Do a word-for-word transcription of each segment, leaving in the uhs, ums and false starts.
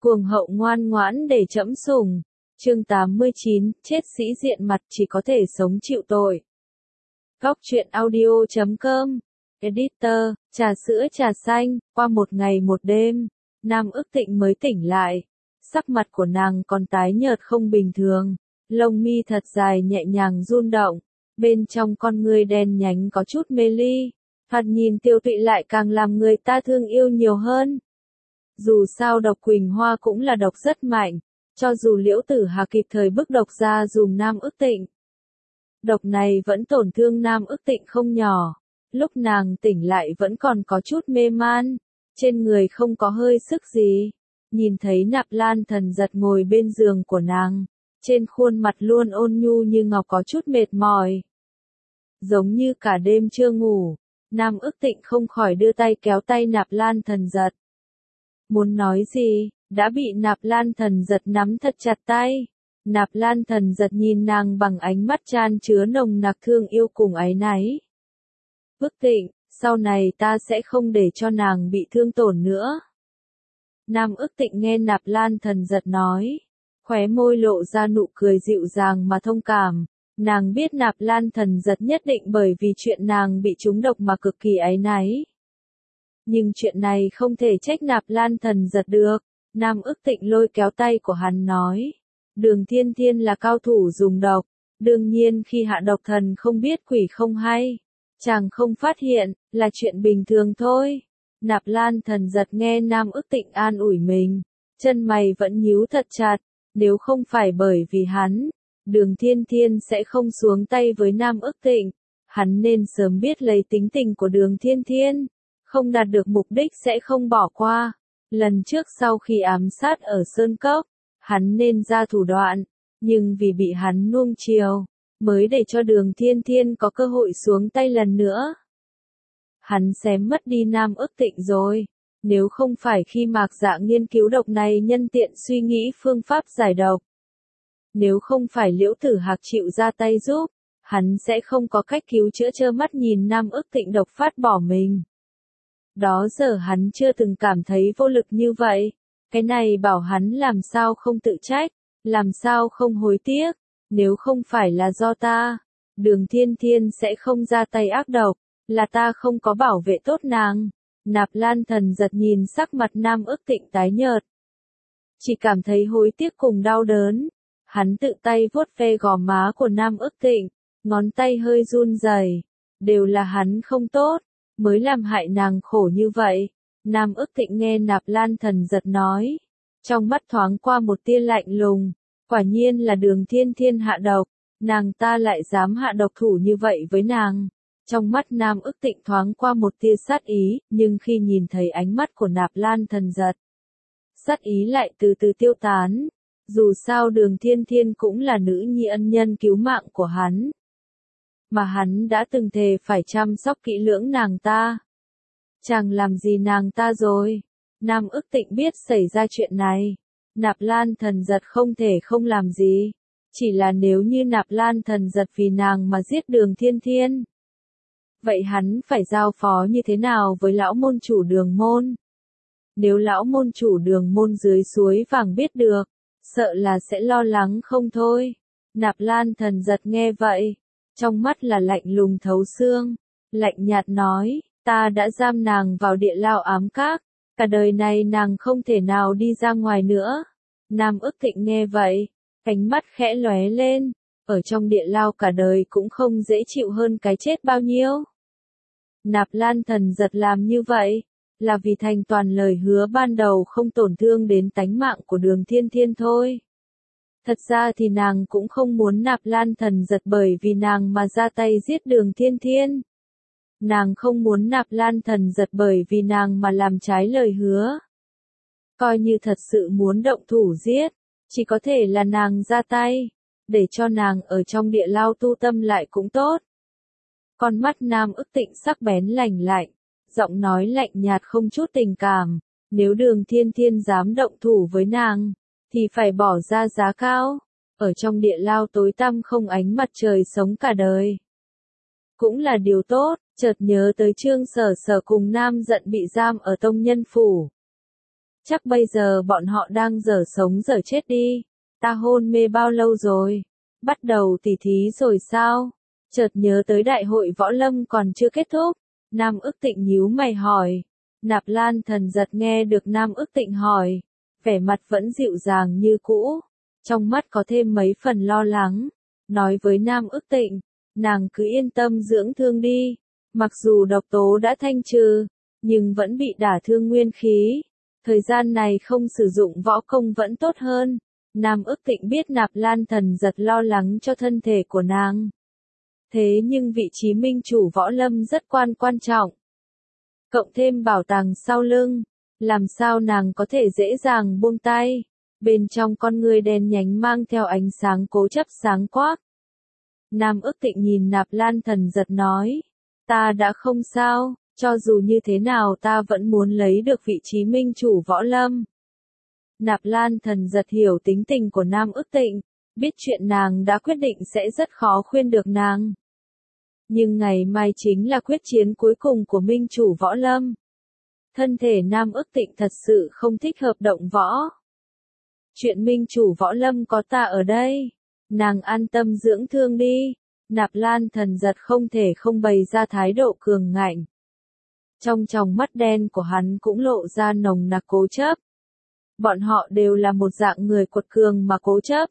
Cuồng hậu ngoan ngoãn để trẫm sủng. Chương tám mươi chín, chết sĩ diện mặt chỉ có thể sống chịu tội. Góc truyện audio chấm com. Editor, trà sữa trà xanh, qua một ngày một đêm, Nam Ước Tịnh mới tỉnh lại. Sắc mặt của nàng còn tái nhợt không bình thường, lông mi thật dài nhẹ nhàng run động, bên trong con ngươi đen nhánh có chút mê ly, thoạt nhìn tiêu tụy lại càng làm người ta thương yêu nhiều hơn. Dù sao độc Quỳnh Hoa cũng là độc rất mạnh, cho dù Liễu Tử Hà kịp thời bức độc ra dùm Nam Ước Tịnh. Độc này vẫn tổn thương Nam Ước Tịnh không nhỏ, lúc nàng tỉnh lại vẫn còn có chút mê man, trên người không có hơi sức gì. Nhìn thấy Nạp Lan Thần Giật ngồi bên giường của nàng, trên khuôn mặt luôn ôn nhu như ngọc có chút mệt mỏi. Giống như cả đêm chưa ngủ, Nam Ước Tịnh không khỏi đưa tay kéo tay Nạp Lan Thần Giật. Muốn nói gì, đã bị Nạp Lan Thần Giật nắm thật chặt tay. Nạp Lan Thần Giật nhìn nàng bằng ánh mắt chan chứa nồng nặc thương yêu cùng áy náy. Ước Tịnh, sau này ta sẽ không để cho nàng bị thương tổn nữa. Nam Ước Tịnh nghe Nạp Lan Thần Giật nói, khóe môi lộ ra nụ cười dịu dàng mà thông cảm. Nàng biết Nạp Lan Thần Giật nhất định bởi vì chuyện nàng bị trúng độc mà cực kỳ áy náy. Nhưng chuyện này không thể trách Nạp Lan Thần Giật được. Nam Ước Tịnh lôi kéo tay của hắn nói, Đường Thiên Thiên là cao thủ dùng độc, đương nhiên khi hạ độc thần không biết quỷ không hay, chàng không phát hiện, là chuyện bình thường thôi. Nạp Lan Thần Giật nghe Nam Ước Tịnh an ủi mình, chân mày vẫn nhíu thật chặt, nếu không phải bởi vì hắn, Đường Thiên Thiên sẽ không xuống tay với Nam Ước Tịnh, hắn nên sớm biết lấy tính tình của Đường Thiên Thiên, không đạt được mục đích sẽ không bỏ qua. Lần trước sau khi ám sát ở Sơn Cốc, hắn nên ra thủ đoạn, nhưng vì bị hắn nuông chiều, mới để cho Đường Thiên Thiên có cơ hội xuống tay lần nữa. Hắn xém mất đi Nam Ước Tịnh rồi, nếu không phải khi Mạc Dạ nghiên cứu độc này nhân tiện suy nghĩ phương pháp giải độc. Nếu không phải Liễu Tử Hạc chịu ra tay giúp, hắn sẽ không có cách cứu chữa trơ mắt nhìn Nam Ước Tịnh độc phát bỏ mình. Đó giờ hắn chưa từng cảm thấy vô lực như vậy, cái này bảo hắn làm sao không tự trách, làm sao không hối tiếc, nếu không phải là do ta, Đường Thiên Thiên sẽ không ra tay ác độc, là ta không có bảo vệ tốt nàng. Nạp Lan Thần Giật nhìn sắc mặt Nam Ước Tịnh tái nhợt, chỉ cảm thấy hối tiếc cùng đau đớn, hắn tự tay vuốt ve gò má của Nam Ước Tịnh, ngón tay hơi run rẩy, đều là hắn không tốt, mới làm hại nàng khổ như vậy. Nam Ước Tịnh nghe Nạp Lan Thần Giật nói, trong mắt thoáng qua một tia lạnh lùng, quả nhiên là Đường Thiên Thiên hạ độc, nàng ta lại dám hạ độc thủ như vậy với nàng. Trong mắt Nam Ước Tịnh thoáng qua một tia sát ý, nhưng khi nhìn thấy ánh mắt của Nạp Lan Thần Giật, sát ý lại từ từ tiêu tán. Dù sao Đường Thiên Thiên cũng là nữ nhi ân nhân cứu mạng của hắn, mà hắn đã từng thề phải chăm sóc kỹ lưỡng nàng ta. Chàng làm gì nàng ta rồi? Nam Ước Tịnh biết xảy ra chuyện này, Nạp Lan Thần Giật không thể không làm gì, chỉ là nếu như Nạp Lan Thần Giật vì nàng mà giết Đường Thiên Thiên, vậy hắn phải giao phó như thế nào với lão môn chủ Đường môn? Nếu lão môn chủ Đường môn dưới suối vàng biết được, sợ là sẽ lo lắng không thôi. Nạp Lan Thần Giật nghe vậy, trong mắt là lạnh lùng thấu xương, lạnh nhạt nói, ta đã giam nàng vào địa lao ám các, cả đời này nàng không thể nào đi ra ngoài nữa. Nam Ước Tịnh nghe vậy, cánh mắt khẽ lóe lên, ở trong địa lao cả đời cũng không dễ chịu hơn cái chết bao nhiêu. Nạp Lan Thần Giật làm như vậy, là vì thành toàn lời hứa ban đầu không tổn thương đến tánh mạng của Đường Thiên Thiên thôi. Thật ra thì nàng cũng không muốn Nạp Lan Thần Giật bởi vì nàng mà ra tay giết Đường Thiên Thiên. Nàng không muốn Nạp Lan Thần Giật bởi vì nàng mà làm trái lời hứa. Coi như thật sự muốn động thủ giết, chỉ có thể là nàng ra tay, để cho nàng ở trong địa lao tu tâm lại cũng tốt. Con mắt Nam Ước Tịnh sắc bén lạnh lạnh, giọng nói lạnh nhạt không chút tình cảm, nếu Đường Thiên Thiên dám động thủ với nàng, thì phải bỏ ra giá cao, ở trong địa lao tối tăm không ánh mặt trời sống cả đời. Cũng là điều tốt, chợt nhớ tới Trương Sở Sở cùng Nam Giận bị giam ở Tông Nhân Phủ. Chắc bây giờ bọn họ đang dở sống dở chết đi. Ta hôn mê bao lâu rồi? Bắt đầu tỉ thí rồi sao? Chợt nhớ tới đại hội võ lâm còn chưa kết thúc. Nam Ước Tịnh nhíu mày hỏi. Nạp Lan Thần Giật nghe được Nam Ước Tịnh hỏi, vẻ mặt vẫn dịu dàng như cũ, trong mắt có thêm mấy phần lo lắng, nói với Nam Ước Tịnh, nàng cứ yên tâm dưỡng thương đi, mặc dù độc tố đã thanh trừ, nhưng vẫn bị đả thương nguyên khí, thời gian này không sử dụng võ công vẫn tốt hơn. Nam Ước Tịnh biết Nạp Lan Thần Giật lo lắng cho thân thể của nàng. Thế nhưng vị trí minh chủ võ lâm rất quan quan trọng. Cộng thêm bảo tàng sau lưng, làm sao nàng có thể dễ dàng buông tay. Bên trong con người đen nhánh mang theo ánh sáng cố chấp sáng quắc. Nam Ước Tịnh nhìn Nạp Lan Thần Giật nói, ta đã không sao, cho dù như thế nào ta vẫn muốn lấy được vị trí minh chủ võ lâm. Nạp Lan Thần Giật hiểu tính tình của Nam Ước Tịnh, biết chuyện nàng đã quyết định sẽ rất khó khuyên được nàng. Nhưng ngày mai chính là quyết chiến cuối cùng của minh chủ võ lâm. Thân thể Nam Ước Tịnh thật sự không thích hợp động võ. Chuyện minh chủ võ lâm có ta ở đây. Nàng an tâm dưỡng thương đi. Nạp Lan Thần Giật không thể không bày ra thái độ cường ngạnh. Trong tròng mắt đen của hắn cũng lộ ra nồng nặc cố chấp. Bọn họ đều là một dạng người quật cường mà cố chấp.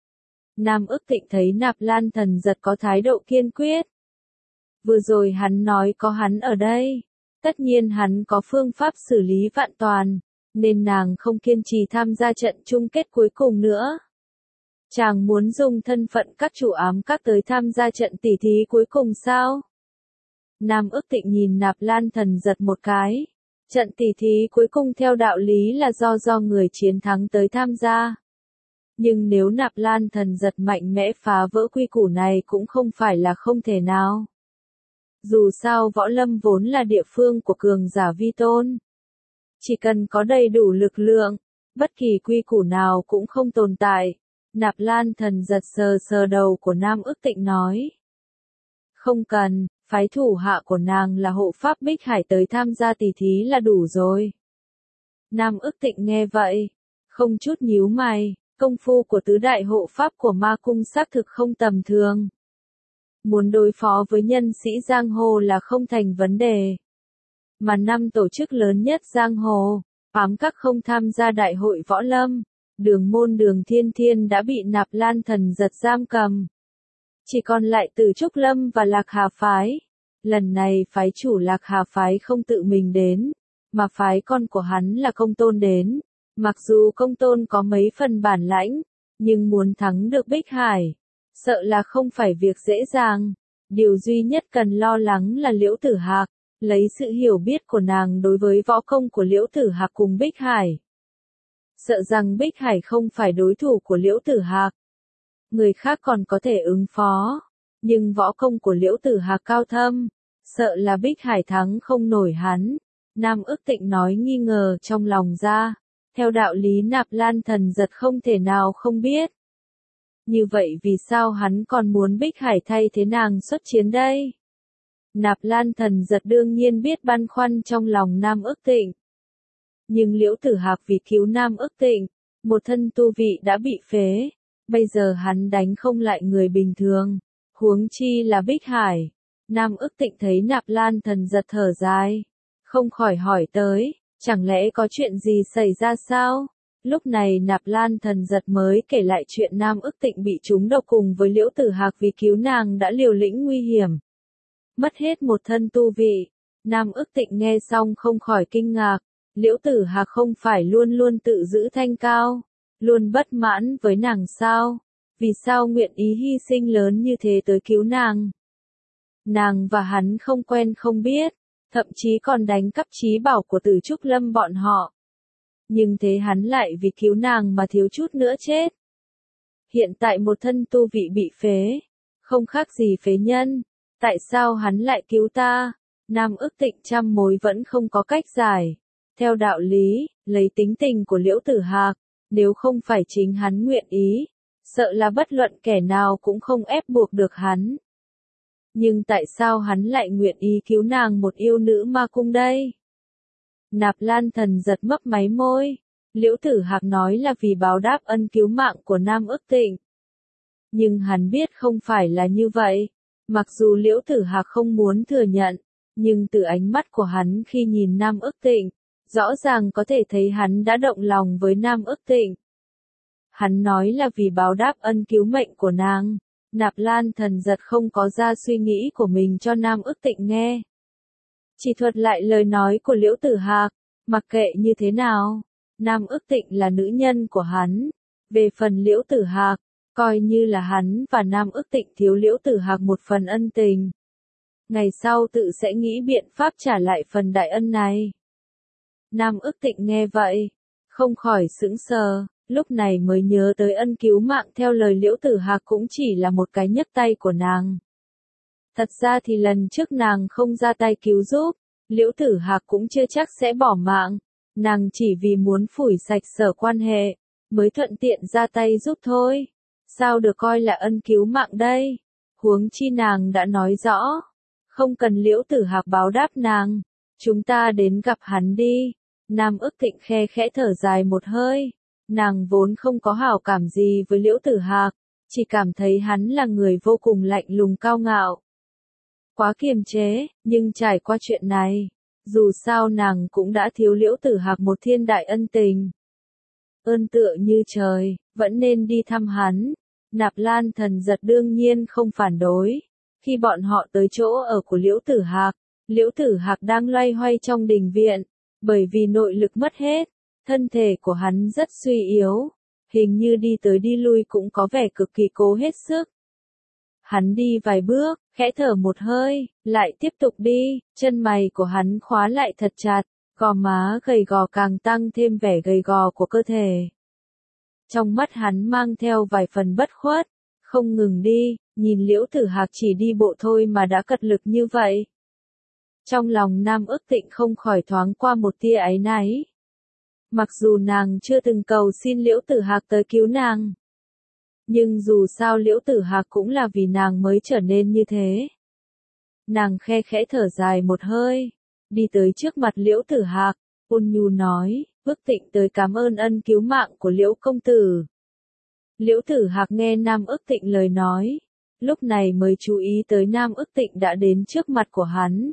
Nam Ước Tịnh thấy Nạp Lan Thần Giật có thái độ kiên quyết. Vừa rồi hắn nói có hắn ở đây. Tất nhiên hắn có phương pháp xử lý vạn toàn, nên nàng không kiên trì tham gia trận chung kết cuối cùng nữa. Chàng muốn dùng thân phận các chủ ám các tới tham gia trận tỉ thí cuối cùng sao? Nam Ước Tịnh nhìn Nạp Lan Thần Giật một cái. Trận tỉ thí cuối cùng theo đạo lý là do do người chiến thắng tới tham gia. Nhưng nếu Nạp Lan Thần Giật mạnh mẽ phá vỡ quy củ này cũng không phải là không thể nào. Dù sao võ lâm vốn là địa phương của cường giả vi tôn. Chỉ cần có đầy đủ lực lượng, bất kỳ quy củ nào cũng không tồn tại. Nạp Lan Thần Giật sờ sờ đầu của Nam Ước Tịnh nói. Không cần, phái thủ hạ của nàng là hộ pháp Bích Hải tới tham gia tỉ thí là đủ rồi. Nam Ước Tịnh nghe vậy, không chút nhíu mày, công phu của tứ đại hộ pháp của ma cung xác thực không tầm thường. Muốn đối phó với nhân sĩ giang hồ là không thành vấn đề. Mà năm tổ chức lớn nhất giang hồ, ám các không tham gia đại hội võ lâm, Đường Môn Đường Thiên Thiên đã bị Nạp Lan Thần Giật giam cầm. Chỉ còn lại Từ Trúc Lâm và Lạc Hà Phái. Lần này phái chủ Lạc Hà Phái không tự mình đến, mà phái con của hắn là Công Tôn đến. Mặc dù Công Tôn có mấy phần bản lãnh, nhưng muốn thắng được Bích Hải, sợ là không phải việc dễ dàng. Điều duy nhất cần lo lắng là Liễu Tử Hạc, lấy sự hiểu biết của nàng đối với võ công của Liễu Tử Hạc cùng Bích Hải. Sợ rằng Bích Hải không phải đối thủ của Liễu Tử Hạc. Người khác còn có thể ứng phó, nhưng võ công của Liễu Tử Hạc cao thâm, sợ là Bích Hải thắng không nổi hắn. Nam Ước Tịnh nói nghi ngờ trong lòng ra, theo đạo lý Nạp Lan Thần Giật không thể nào không biết. Như vậy vì sao hắn còn muốn Bích Hải thay thế nàng xuất chiến đây? Nạp Lan Thần Giật đương nhiên biết băn khoăn trong lòng Nam Ước Tịnh. Nhưng Liễu Tử Hạc vì cứu Nam Ước Tịnh, một thân tu vị đã bị phế, bây giờ hắn đánh không lại người bình thường, huống chi là Bích Hải. Nam Ước Tịnh thấy Nạp Lan Thần Giật thở dài, không khỏi hỏi tới, chẳng lẽ có chuyện gì xảy ra sao? Lúc này Nạp Lan Thần Giật mới kể lại chuyện Nam Ước Tịnh bị trúng độc cùng với Liễu Tử Hạc vì cứu nàng đã liều lĩnh nguy hiểm, mất hết một thân tu vị. Nam Ước Tịnh nghe xong không khỏi kinh ngạc, Liễu Tử Hạc không phải luôn luôn tự giữ thanh cao, luôn bất mãn với nàng sao? Vì sao nguyện ý hy sinh lớn như thế tới cứu nàng? Nàng và hắn không quen không biết, thậm chí còn đánh cắp trí bảo của Từ Trúc Lâm bọn họ. Nhưng thế hắn lại vì cứu nàng mà thiếu chút nữa chết. Hiện tại một thân tu vị bị phế, không khác gì phế nhân, tại sao hắn lại cứu ta? Nam Ước Tịnh trăm mối vẫn không có cách giải. Theo đạo lý, lấy tính tình của Liễu Tử Hạc, nếu không phải chính hắn nguyện ý, sợ là bất luận kẻ nào cũng không ép buộc được hắn. Nhưng tại sao hắn lại nguyện ý cứu nàng một yêu nữ ma cung đây? Nạp Lan Thần Giật mấp máy môi, Liễu Tử Hạc nói là vì báo đáp ân cứu mạng của Nam Ức Tịnh. Nhưng hắn biết không phải là như vậy. Mặc dù Liễu Tử Hạc không muốn thừa nhận, nhưng từ ánh mắt của hắn khi nhìn Nam Ức Tịnh, rõ ràng có thể thấy hắn đã động lòng với Nam Ức Tịnh. Hắn nói là vì báo đáp ân cứu mệnh của nàng. Nạp Lan Thần Giật không có ra suy nghĩ của mình cho Nam Ức Tịnh nghe. Chỉ thuật lại lời nói của Liễu Tử Hạc, mặc kệ như thế nào, Nam Ức Tịnh là nữ nhân của hắn. Về phần Liễu Tử Hạc, coi như là hắn và Nam Ức Tịnh thiếu Liễu Tử Hạc một phần ân tình. Ngày sau tự sẽ nghĩ biện pháp trả lại phần đại ân này. Nam Ức Tịnh nghe vậy, không khỏi sững sờ, lúc này mới nhớ tới ân cứu mạng theo lời Liễu Tử Hạc cũng chỉ là một cái nhấc tay của nàng. Thật ra thì lần trước nàng không ra tay cứu giúp, Liễu Tử Hạc cũng chưa chắc sẽ bỏ mạng, nàng chỉ vì muốn phủi sạch sở quan hệ, mới thuận tiện ra tay giúp thôi. Sao được coi là ân cứu mạng đây? Huống chi nàng đã nói rõ, không cần Liễu Tử Hạc báo đáp nàng, chúng ta đến gặp hắn đi. Nam Ức Tịnh khe khẽ thở dài một hơi, nàng vốn không có hảo cảm gì với Liễu Tử Hạc, chỉ cảm thấy hắn là người vô cùng lạnh lùng cao ngạo. Quá kiềm chế, nhưng trải qua chuyện này, dù sao nàng cũng đã thiếu Liễu Tử Hạc một thiên đại ân tình. Ơn tựa như trời, vẫn nên đi thăm hắn. Nạp Lan Thần Giật đương nhiên không phản đối. Khi bọn họ tới chỗ ở của Liễu Tử Hạc, Liễu Tử Hạc đang loay hoay trong đình viện, bởi vì nội lực mất hết, thân thể của hắn rất suy yếu, hình như đi tới đi lui cũng có vẻ cực kỳ cố hết sức. Hắn đi vài bước, khẽ thở một hơi, lại tiếp tục đi, chân mày của hắn khóa lại thật chặt, gò má gầy gò càng tăng thêm vẻ gầy gò của cơ thể. Trong mắt hắn mang theo vài phần bất khuất, không ngừng đi, nhìn Liễu Tử Hạc chỉ đi bộ thôi mà đã cật lực như vậy. Trong lòng Nam Ức Tịnh không khỏi thoáng qua một tia áy náy. Mặc dù nàng chưa từng cầu xin Liễu Tử Hạc tới cứu nàng, nhưng dù sao Liễu Tử Hạc cũng là vì nàng mới trở nên như thế. Nàng khe khẽ thở dài một hơi, đi tới trước mặt Liễu Tử Hạc, ôn nhu nói, Ức Tịnh tới cảm ơn ân cứu mạng của Liễu công tử. Liễu Tử Hạc nghe Nam Ức Tịnh lời nói, lúc này mới chú ý tới Nam Ức Tịnh đã đến trước mặt của hắn.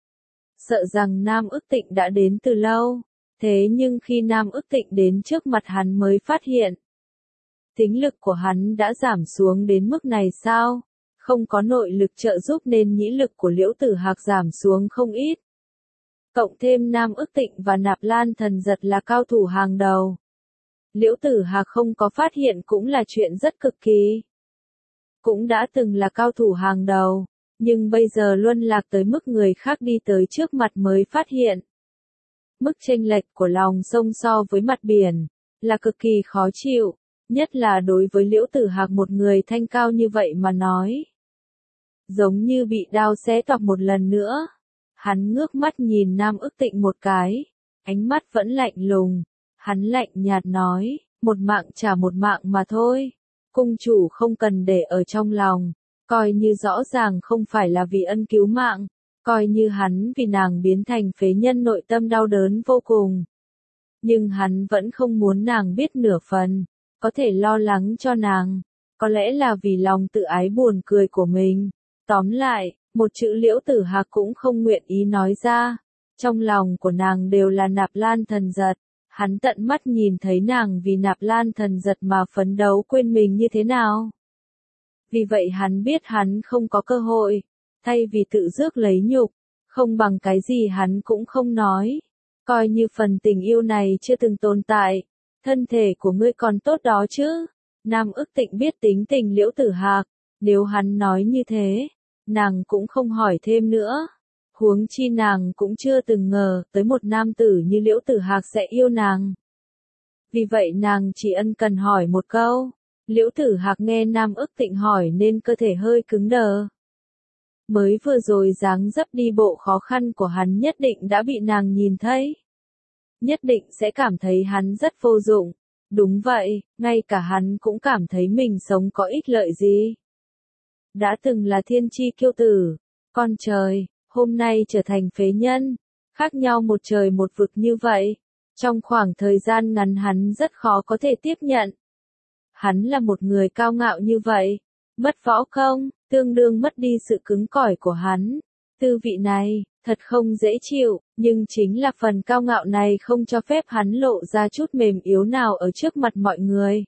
Sợ rằng Nam Ức Tịnh đã đến từ lâu, thế nhưng khi Nam Ức Tịnh đến trước mặt hắn mới phát hiện. Tính lực của hắn đã giảm xuống đến mức này sao? Không có nội lực trợ giúp nên nhĩ lực của Liễu Tử Hạc giảm xuống không ít. Cộng thêm Nam Ức Tịnh và Nạp Lan Thần Giật là cao thủ hàng đầu. Liễu Tử Hạc không có phát hiện cũng là chuyện rất cực kỳ. Cũng đã từng là cao thủ hàng đầu, nhưng bây giờ luân lạc tới mức người khác đi tới trước mặt mới phát hiện. Mức chênh lệch của lòng sông so với mặt biển, là cực kỳ khó chịu, nhất là đối với Liễu Tử Hạc một người thanh cao như vậy mà nói. Giống như bị đao xé toạc một lần nữa. Hắn ngước mắt nhìn Nam Ức Tịnh một cái, ánh mắt vẫn lạnh lùng, hắn lạnh nhạt nói, một mạng trả một mạng mà thôi, cung chủ không cần để ở trong lòng, coi như rõ ràng không phải là vì ân cứu mạng, coi như hắn vì nàng biến thành phế nhân nội tâm đau đớn vô cùng. Nhưng hắn vẫn không muốn nàng biết nửa phần, có thể lo lắng cho nàng, có lẽ là vì lòng tự ái buồn cười của mình. Tóm lại, một chữ Liễu Tử Hạc cũng không nguyện ý nói ra, trong lòng của nàng đều là Nạp Lan Thần Giật, hắn tận mắt nhìn thấy nàng vì Nạp Lan Thần Giật mà phấn đấu quên mình như thế nào. Vì vậy hắn biết hắn không có cơ hội, thay vì tự rước lấy nhục, không bằng cái gì hắn cũng không nói, coi như phần tình yêu này chưa từng tồn tại, thân thể của ngươi còn tốt đó chứ. Nam Ức Tịnh biết tính tình Liễu Tử Hạc, nếu hắn nói như thế, nàng cũng không hỏi thêm nữa. Huống chi nàng cũng chưa từng ngờ tới một nam tử như Liễu Tử Hạc sẽ yêu nàng. Vì vậy nàng chỉ ân cần hỏi một câu. Liễu Tử Hạc nghe Nam Ức Tịnh hỏi nên cơ thể hơi cứng đờ. Mới vừa rồi dáng dấp đi bộ khó khăn của hắn nhất định đã bị nàng nhìn thấy. Nhất định sẽ cảm thấy hắn rất vô dụng. Đúng vậy, ngay cả hắn cũng cảm thấy mình sống có ích lợi gì. Đã từng là thiên chi kiêu tử, con trời, hôm nay trở thành phế nhân, khác nhau một trời một vực như vậy. Trong khoảng thời gian ngắn hắn rất khó có thể tiếp nhận. Hắn là một người cao ngạo như vậy, mất võ công, tương đương mất đi sự cứng cỏi của hắn. Tư vị này, thật không dễ chịu, nhưng chính là phần cao ngạo này không cho phép hắn lộ ra chút mềm yếu nào ở trước mặt mọi người.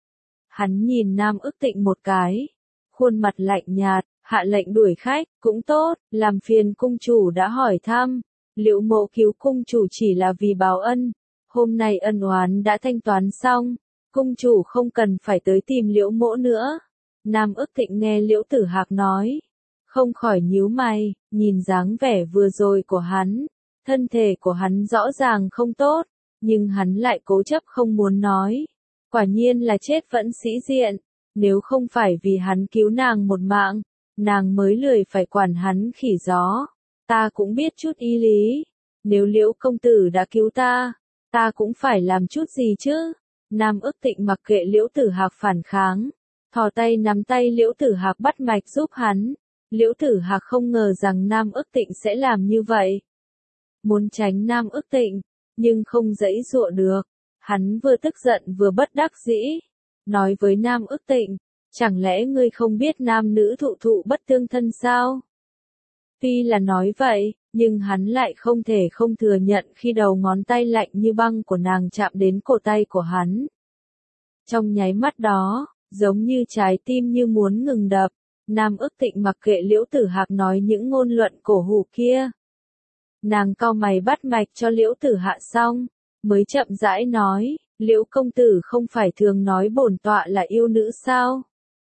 Hắn nhìn Nam Ức Tịnh một cái, khuôn mặt lạnh nhạt, hạ lệnh đuổi khách, cũng tốt, làm phiền cung chủ đã hỏi thăm. Liễu Mộ cứu cung chủ chỉ là vì báo ân, hôm nay ân oán đã thanh toán xong, cung chủ không cần phải tới tìm Liễu Mộ nữa. Nam Ức Tịnh nghe Liễu Tử Hạc nói, không khỏi nhíu mày, nhìn dáng vẻ vừa rồi của hắn, thân thể của hắn rõ ràng không tốt, nhưng hắn lại cố chấp không muốn nói. Quả nhiên là chết vẫn sĩ diện, nếu không phải vì hắn cứu nàng một mạng, nàng mới lười phải quản hắn khỉ gió. Ta cũng biết chút ý lý, nếu Liễu công tử đã cứu ta, ta cũng phải làm chút gì chứ. Nam Ức Tịnh mặc kệ Liễu Tử Hạc phản kháng, thò tay nắm tay Liễu Tử Hạc bắt mạch giúp hắn. Liễu Tử Hạc không ngờ rằng Nam Ức Tịnh sẽ làm như vậy. Muốn tránh Nam Ức Tịnh, nhưng không giãy giụa được. Hắn vừa tức giận vừa bất đắc dĩ, nói với Nam Ức Tịnh, chẳng lẽ ngươi không biết nam nữ thụ thụ bất tương thân sao? Tuy là nói vậy, nhưng hắn lại không thể không thừa nhận khi đầu ngón tay lạnh như băng của nàng chạm đến cổ tay của hắn. Trong nháy mắt đó, giống như trái tim như muốn ngừng đập, Nam Ức Tịnh mặc kệ Liễu Tử Hạc nói những ngôn luận cổ hủ kia. Nàng cau mày bắt mạch cho Liễu Tử Hạc xong, mới chậm rãi nói, Liễu công tử không phải thường nói bổn tọa là yêu nữ sao?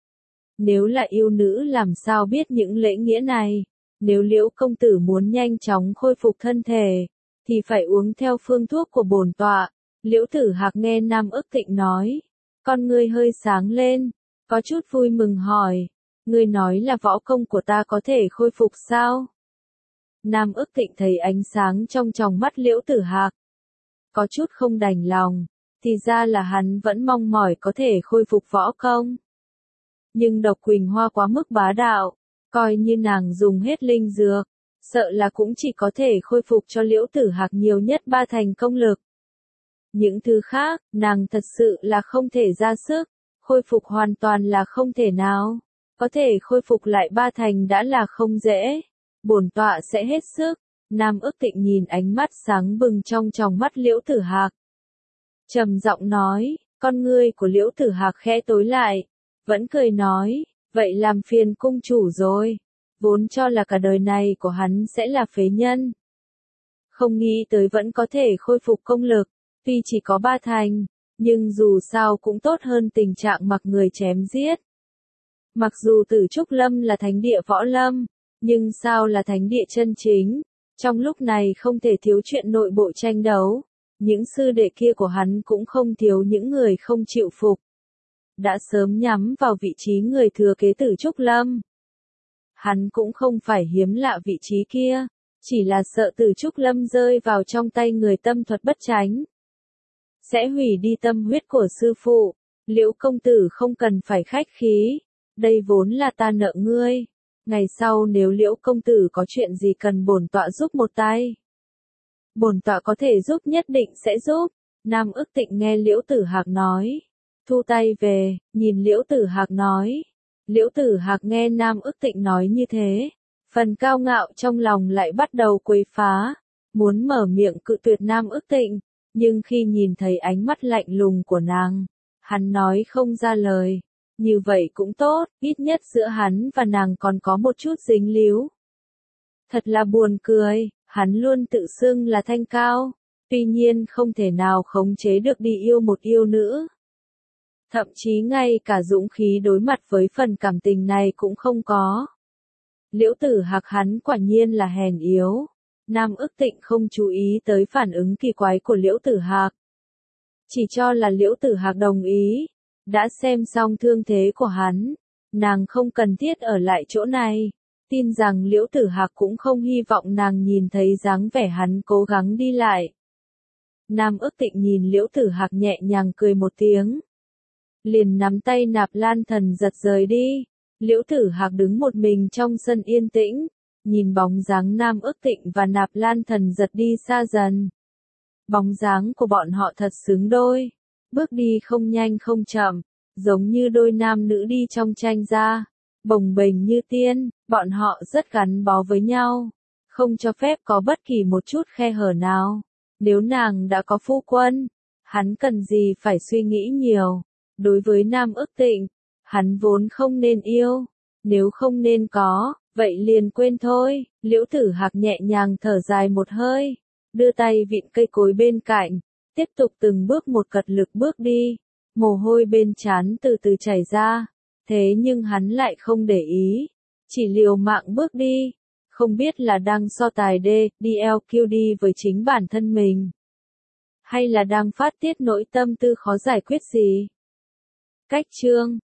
Nếu là yêu nữ làm sao biết những lễ nghĩa này? Nếu Liễu công tử muốn nhanh chóng khôi phục thân thể, thì phải uống theo phương thuốc của bổn tọa. Liễu Tử Hạc nghe Nam Ức Tịnh nói, con ngươi hơi sáng lên, có chút vui mừng hỏi, ngươi nói là võ công của ta có thể khôi phục sao? Nam Ức Tịnh thấy ánh sáng trong tròng mắt Liễu Tử Hạc, có chút không đành lòng, thì ra là hắn vẫn mong mỏi có thể khôi phục võ công. Nhưng Độc Quỳnh Hoa quá mức bá đạo, coi như nàng dùng hết linh dược, sợ là cũng chỉ có thể khôi phục cho Liễu Tử Hạc nhiều nhất ba thành công lực. Những thứ khác, nàng thật sự là không thể ra sức, khôi phục hoàn toàn là không thể nào. Có thể khôi phục lại ba thành đã là không dễ. Bổn tọa sẽ hết sức. Nam Ức Tịnh nhìn ánh mắt sáng bừng trong tròng mắt Liễu Tử Hạc, trầm giọng nói, con ngươi của Liễu Tử Hạc khẽ tối lại, vẫn cười nói, vậy làm phiền cung chủ rồi. Vốn cho là cả đời này của hắn sẽ là phế nhân, không nghĩ tới vẫn có thể khôi phục công lực, tuy chỉ có ba thành, nhưng dù sao cũng tốt hơn tình trạng mặc người chém giết. Mặc dù Tử Trúc Lâm là thánh địa võ lâm, nhưng sao là thánh địa chân chính? Trong lúc này không thể thiếu chuyện nội bộ tranh đấu, những sư đệ kia của hắn cũng không thiếu những người không chịu phục. Đã sớm nhắm vào vị trí người thừa kế Tử Trúc Lâm. Hắn cũng không phải hiếm lạ vị trí kia, chỉ là sợ Tử Trúc Lâm rơi vào trong tay người tâm thuật bất chánh, sẽ hủy đi tâm huyết của sư phụ. Liễu công tử không cần phải khách khí, đây vốn là ta nợ ngươi. Ngày sau nếu Liễu công tử có chuyện gì cần bổn tọa giúp một tay, bổn tọa có thể giúp nhất định sẽ giúp. Nam Ức Tịnh nghe Liễu Tử Hạc nói, thu tay về, nhìn Liễu Tử Hạc nói. Liễu Tử Hạc nghe Nam Ức Tịnh nói như thế, phần cao ngạo trong lòng lại bắt đầu quấy phá, muốn mở miệng cự tuyệt Nam Ức Tịnh, nhưng khi nhìn thấy ánh mắt lạnh lùng của nàng, hắn nói không ra lời. Như vậy cũng tốt, ít nhất giữa hắn và nàng còn có một chút dính líu. Thật là buồn cười, hắn luôn tự xưng là thanh cao, tuy nhiên không thể nào khống chế được đi yêu một yêu nữ. Thậm chí ngay cả dũng khí đối mặt với phần cảm tình này cũng không có. Liễu Tử Hạc hắn quả nhiên là hèn yếu. Nam Ức Tịnh không chú ý tới phản ứng kỳ quái của Liễu Tử Hạc, chỉ cho là Liễu Tử Hạc đồng ý. Đã xem xong thương thế của hắn, nàng không cần thiết ở lại chỗ này, tin rằng Liễu Tử Hạc cũng không hy vọng nàng nhìn thấy dáng vẻ hắn cố gắng đi lại. Nam Ức Tịnh nhìn Liễu Tử Hạc nhẹ nhàng cười một tiếng, liền nắm tay Nạp Lan Thần Giật rời đi. Liễu Tử Hạc đứng một mình trong sân yên tĩnh, nhìn bóng dáng Nam Ức Tịnh và Nạp Lan Thần Giật đi xa dần. Bóng dáng của bọn họ thật xứng đôi. Bước đi không nhanh không chậm, giống như đôi nam nữ đi trong tranh ra. Bồng bềnh như tiên, bọn họ rất gắn bó với nhau. Không cho phép có bất kỳ một chút khe hở nào. Nếu nàng đã có phu quân, hắn cần gì phải suy nghĩ nhiều. Đối với Nam Ức Tịnh, hắn vốn không nên yêu. Nếu không nên có, vậy liền quên thôi. Liễu Tử Hạc nhẹ nhàng thở dài một hơi, đưa tay vịn cây cối bên cạnh, tiếp tục từng bước một cật lực bước đi. Mồ hôi bên trán từ từ chảy ra, thế nhưng hắn lại không để ý, chỉ liều mạng bước đi. Không biết là đang so tài D, đê lờ quy đi với chính bản thân mình, hay là đang phát tiết nỗi tâm tư khó giải quyết gì. Cách chương